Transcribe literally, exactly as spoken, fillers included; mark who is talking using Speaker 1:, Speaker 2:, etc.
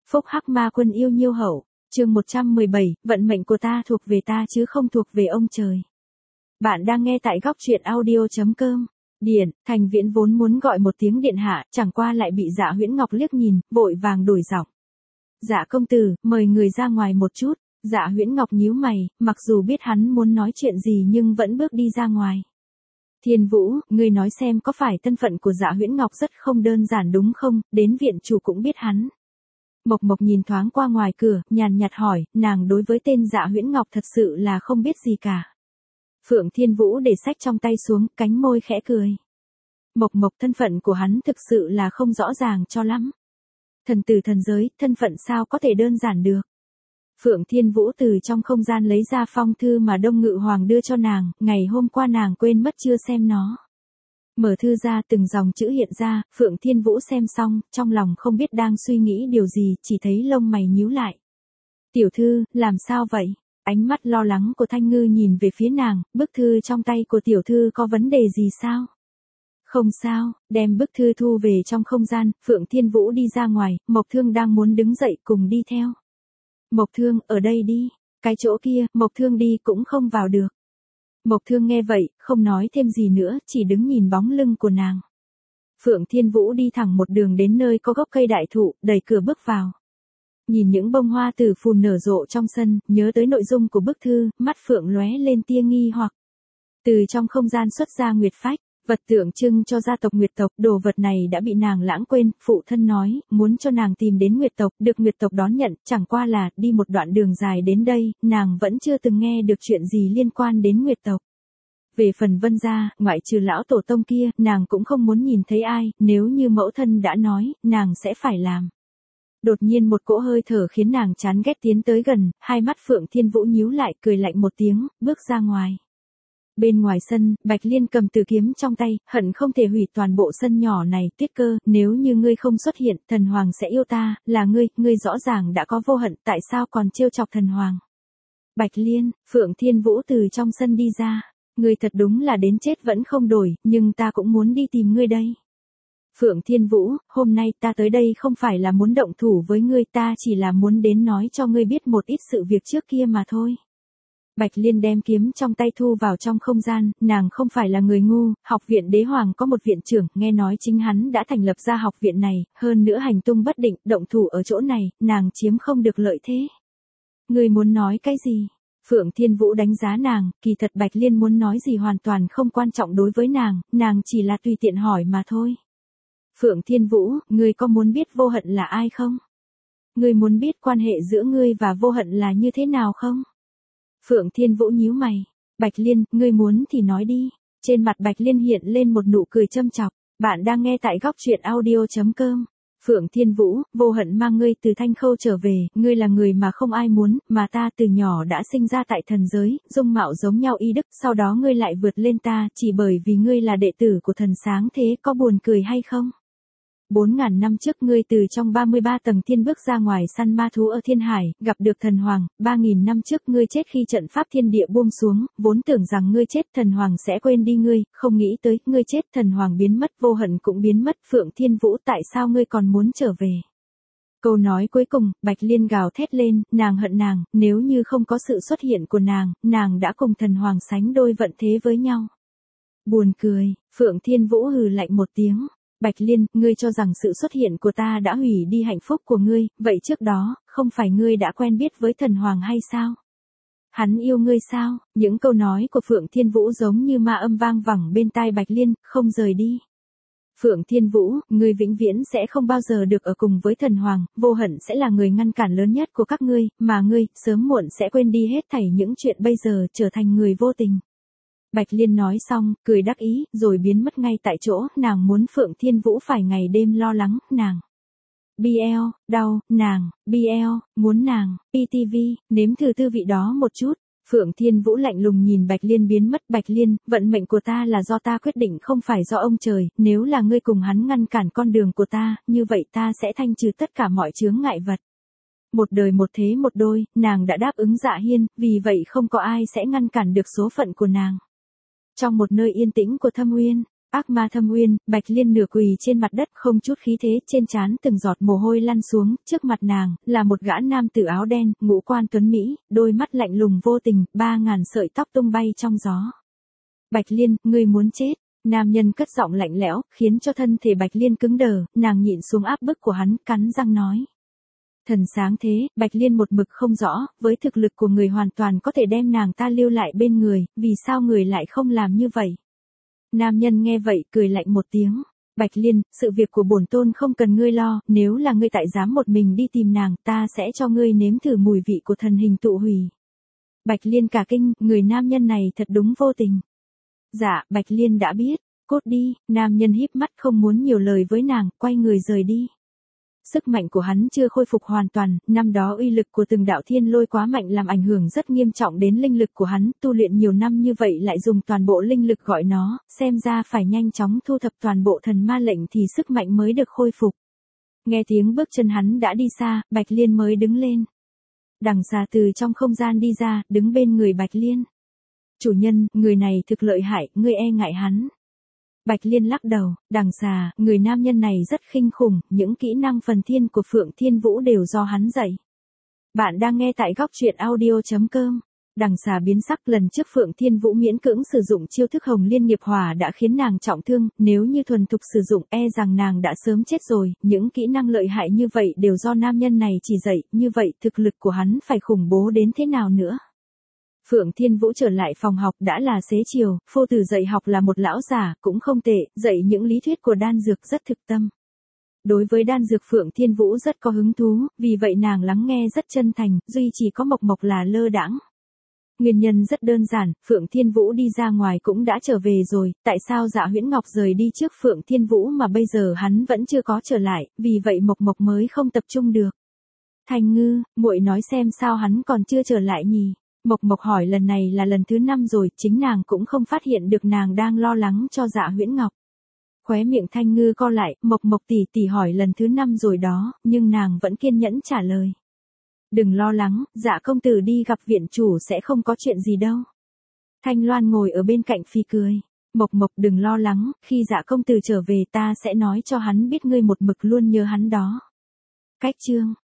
Speaker 1: Phúc Hắc Ma Quân yêu nhiêu hậu, chương một trăm mười bảy, vận mệnh của ta thuộc về ta chứ không thuộc về ông trời. Bạn đang nghe tại góc truyện audio chấm com. Điện, Thành Viễn vốn muốn gọi một tiếng điện hạ, chẳng qua lại bị Dạ Huyễn Ngọc liếc nhìn, vội vàng đổi giọng. Dạ công tử, mời người ra ngoài một chút. Dạ Huyễn Ngọc nhíu mày, mặc dù biết hắn muốn nói chuyện gì nhưng vẫn bước đi ra ngoài. Thiên Vũ, ngươi nói xem có phải thân phận của Dạ Huyễn Ngọc rất không đơn giản đúng không, đến viện chủ cũng biết hắn. Mộc Mộc nhìn thoáng qua ngoài cửa, nhàn nhạt hỏi, nàng đối với tên Dạ Huyễn Ngọc thật sự là không biết gì cả. Phượng Thiên Vũ để sách trong tay xuống, cánh môi khẽ cười. Mộc Mộc thân phận của hắn thực sự là không rõ ràng cho lắm. Thần tử thần giới, thân phận sao có thể đơn giản được. Phượng Thiên Vũ từ trong không gian lấy ra phong thư mà Đông Ngự Hoàng đưa cho nàng, ngày hôm qua nàng quên mất chưa xem nó. Mở thư ra, từng dòng chữ hiện ra, Phượng Thiên Vũ xem xong, trong lòng không biết đang suy nghĩ điều gì, chỉ thấy lông mày nhíu lại. Tiểu thư, làm sao vậy? Ánh mắt lo lắng của Thanh Ngư nhìn về phía nàng, bức thư trong tay của tiểu thư có vấn đề gì sao? Không sao, đem bức thư thu về trong không gian, Phượng Thiên Vũ đi ra ngoài, Mộc Thương đang muốn đứng dậy cùng đi theo. Mộc Thương, ở đây đi. Cái chỗ kia, Mộc Thương đi cũng không vào được. Mộc Thương nghe vậy, không nói thêm gì nữa, chỉ đứng nhìn bóng lưng của nàng. Phượng Thiên Vũ đi thẳng một đường đến nơi có gốc cây đại thụ, đẩy cửa bước vào. Nhìn những bông hoa tử phùn nở rộ trong sân, nhớ tới nội dung của bức thư, mắt Phượng lóe lên tia nghi hoặc. Từ trong không gian xuất ra nguyệt phách, vật tượng trưng cho gia tộc Nguyệt tộc, đồ vật này đã bị nàng lãng quên, phụ thân nói, muốn cho nàng tìm đến Nguyệt tộc, được Nguyệt tộc đón nhận, chẳng qua là, đi một đoạn đường dài đến đây, nàng vẫn chưa từng nghe được chuyện gì liên quan đến Nguyệt tộc. Về phần Vân gia, ngoại trừ lão tổ tông kia, nàng cũng không muốn nhìn thấy ai, nếu như mẫu thân đã nói, nàng sẽ phải làm. Đột nhiên một cỗ hơi thở khiến nàng chán ghét tiến tới gần, hai mắt Phượng Thiên Vũ nhíu lại, cười lạnh một tiếng, bước ra ngoài. Bên ngoài sân, Bạch Liên cầm từ kiếm trong tay, hận không thể hủy toàn bộ sân nhỏ này, Tuyết Cơ, nếu như ngươi không xuất hiện, thần hoàng sẽ yêu ta, là ngươi, ngươi rõ ràng đã có vô hận, tại sao còn trêu chọc thần hoàng. Bạch Liên, Phượng Thiên Vũ từ trong sân đi ra, ngươi thật đúng là đến chết vẫn không đổi, nhưng ta cũng muốn đi tìm ngươi đây. Phượng Thiên Vũ, hôm nay ta tới đây không phải là muốn động thủ với ngươi, ta chỉ là muốn đến nói cho ngươi biết một ít sự việc trước kia mà thôi. Bạch Liên đem kiếm trong tay thu vào trong không gian, nàng không phải là người ngu, học viện đế hoàng có một viện trưởng, nghe nói chính hắn đã thành lập ra học viện này, hơn nữa hành tung bất định, động thủ ở chỗ này, nàng chiếm không được lợi thế. Ngươi muốn nói cái gì? Phượng Thiên Vũ đánh giá nàng, kỳ thật Bạch Liên muốn nói gì hoàn toàn không quan trọng đối với nàng, nàng chỉ là tùy tiện hỏi mà thôi. Phượng Thiên Vũ, ngươi có muốn biết vô hận là ai không? Ngươi muốn biết quan hệ giữa ngươi và vô hận là như thế nào không? Phượng Thiên Vũ nhíu mày. Bạch Liên, ngươi muốn thì nói đi. Trên mặt Bạch Liên hiện lên một nụ cười châm chọc. Bạn đang nghe tại góc truyện audio chấm com. Phượng Thiên Vũ, vô hận mang ngươi từ Thanh Khâu trở về, ngươi là người mà không ai muốn, mà ta từ nhỏ đã sinh ra tại thần giới, dung mạo giống nhau y đức, sau đó ngươi lại vượt lên ta, chỉ bởi vì ngươi là đệ tử của thần sáng, thế có buồn cười hay không? Bốn ngàn năm trước ngươi từ trong ba mươi ba tầng thiên bước ra ngoài săn ma thú ở Thiên Hải, gặp được thần hoàng, ba nghìn năm trước ngươi chết khi trận pháp thiên địa buông xuống, vốn tưởng rằng ngươi chết thần hoàng sẽ quên đi ngươi, không nghĩ tới, ngươi chết thần hoàng biến mất, vô hận cũng biến mất, Phượng Thiên Vũ tại sao ngươi còn muốn trở về? Câu nói cuối cùng, Bạch Liên gào thét lên, nàng hận nàng, nếu như không có sự xuất hiện của nàng, nàng đã cùng thần hoàng sánh đôi vận thế với nhau. Buồn cười, Phượng Thiên Vũ hừ lạnh một tiếng. Bạch Liên, ngươi cho rằng sự xuất hiện của ta đã hủy đi hạnh phúc của ngươi, vậy trước đó, không phải ngươi đã quen biết với thần hoàng hay sao? Hắn yêu ngươi sao? Những câu nói của Phượng Thiên Vũ giống như ma âm vang vẳng bên tai Bạch Liên, không rời đi. Phượng Thiên Vũ, ngươi vĩnh viễn sẽ không bao giờ được ở cùng với thần hoàng, vô hận sẽ là người ngăn cản lớn nhất của các ngươi, mà ngươi, sớm muộn sẽ quên đi hết thảy những chuyện bây giờ, trở thành người vô tình. Bạch Liên nói xong, cười đắc ý, rồi biến mất ngay tại chỗ, nàng muốn Phượng Thiên Vũ phải ngày đêm lo lắng, nàng. bê lờ, đau, nàng, bê lờ, muốn nàng, pê tê vê, nếm thử tư vị đó một chút. Phượng Thiên Vũ lạnh lùng nhìn Bạch Liên biến mất, Bạch Liên, vận mệnh của ta là do ta quyết định không phải do ông trời, nếu là ngươi cùng hắn ngăn cản con đường của ta, như vậy ta sẽ thanh trừ tất cả mọi chướng ngại vật. Một đời một thế một đôi, nàng đã đáp ứng Dạ Hiên, vì vậy không có ai sẽ ngăn cản được số phận của nàng. Trong một nơi yên tĩnh của Thâm Uyên, Ác ma thâm uyên, Bạch Liên nửa quỳ trên mặt đất không chút khí thế, trên trán từng giọt mồ hôi lăn xuống, trước mặt nàng, là một gã nam tử áo đen, ngũ quan tuấn Mỹ, đôi mắt lạnh lùng vô tình, ba ngàn sợi tóc tung bay trong gió. Bạch Liên, ngươi muốn chết. Nam nhân cất giọng lạnh lẽo, khiến cho thân thể Bạch Liên cứng đờ, nàng nhịn xuống áp bức của hắn, cắn răng nói. Thần sáng thế, Bạch Liên một mực không rõ, với thực lực của người hoàn toàn có thể đem nàng ta lưu lại bên người, vì sao người lại không làm như vậy? Nam nhân nghe vậy, cười lạnh một tiếng. Bạch Liên, sự việc của bổn tôn không cần ngươi lo, nếu là ngươi tại dám một mình đi tìm nàng, ta sẽ cho ngươi nếm thử mùi vị của thần hình tụ hủy. Bạch Liên cả kinh, người nam nhân này thật đúng vô tình. Dạ, Bạch Liên đã biết, cút đi, nam nhân híp mắt không muốn nhiều lời với nàng, quay người rời đi. Sức mạnh của hắn chưa khôi phục hoàn toàn, năm đó uy lực của từng đạo thiên lôi quá mạnh làm ảnh hưởng rất nghiêm trọng đến linh lực của hắn, tu luyện nhiều năm như vậy lại dùng toàn bộ linh lực gọi nó, xem ra phải nhanh chóng thu thập toàn bộ thần ma lệnh thì sức mạnh mới được khôi phục. Nghe tiếng bước chân hắn đã đi xa, Bạch Liên mới đứng lên. Đằng xà từ trong không gian đi ra, đứng bên người Bạch Liên. Chủ nhân, người này thực lợi hại, ngươi e ngại hắn. Bạch Liên lắc đầu, đằng xà, người nam nhân này rất khinh khủng, những kỹ năng phần thiên của Phượng Thiên Vũ đều do hắn dạy. Bạn đang nghe tại góc truyện audio chấm com. Đằng xà biến sắc, lần trước Phượng Thiên Vũ miễn cưỡng sử dụng chiêu thức Hồng Liên nghiệp hỏa đã khiến nàng trọng thương, nếu như thuần thục sử dụng e rằng nàng đã sớm chết rồi, những kỹ năng lợi hại như vậy đều do nam nhân này chỉ dạy, như vậy thực lực của hắn phải khủng bố đến thế nào nữa. Phượng Thiên Vũ trở lại phòng học đã là xế chiều, phô tử dạy học là một lão già, cũng không tệ, dạy những lý thuyết của đan dược rất thực tâm. Đối với đan dược Phượng Thiên Vũ rất có hứng thú, vì vậy nàng lắng nghe rất chân thành, duy chỉ có Mộc Mộc là lơ đãng. Nguyên nhân rất đơn giản, Phượng Thiên Vũ đi ra ngoài cũng đã trở về rồi, tại sao Dạ Huyễn Ngọc rời đi trước Phượng Thiên Vũ mà bây giờ hắn vẫn chưa có trở lại, vì vậy Mộc Mộc mới không tập trung được. Thanh Ngư, muội nói xem sao hắn còn chưa trở lại nhỉ? Mộc Mộc hỏi lần này là lần thứ năm rồi, chính nàng cũng không phát hiện được nàng đang lo lắng cho Dạ Huyễn Ngọc. Khóe miệng Thanh Ngư co lại, Mộc Mộc tỷ tỷ hỏi lần thứ năm rồi đó, nhưng nàng vẫn kiên nhẫn trả lời. Đừng lo lắng, Dạ công tử đi gặp viện chủ sẽ không có chuyện gì đâu. Thanh Loan ngồi ở bên cạnh phi cười. Mộc Mộc đừng lo lắng, khi Dạ công tử trở về ta sẽ nói cho hắn biết ngươi một mực luôn nhớ hắn đó. Cách chương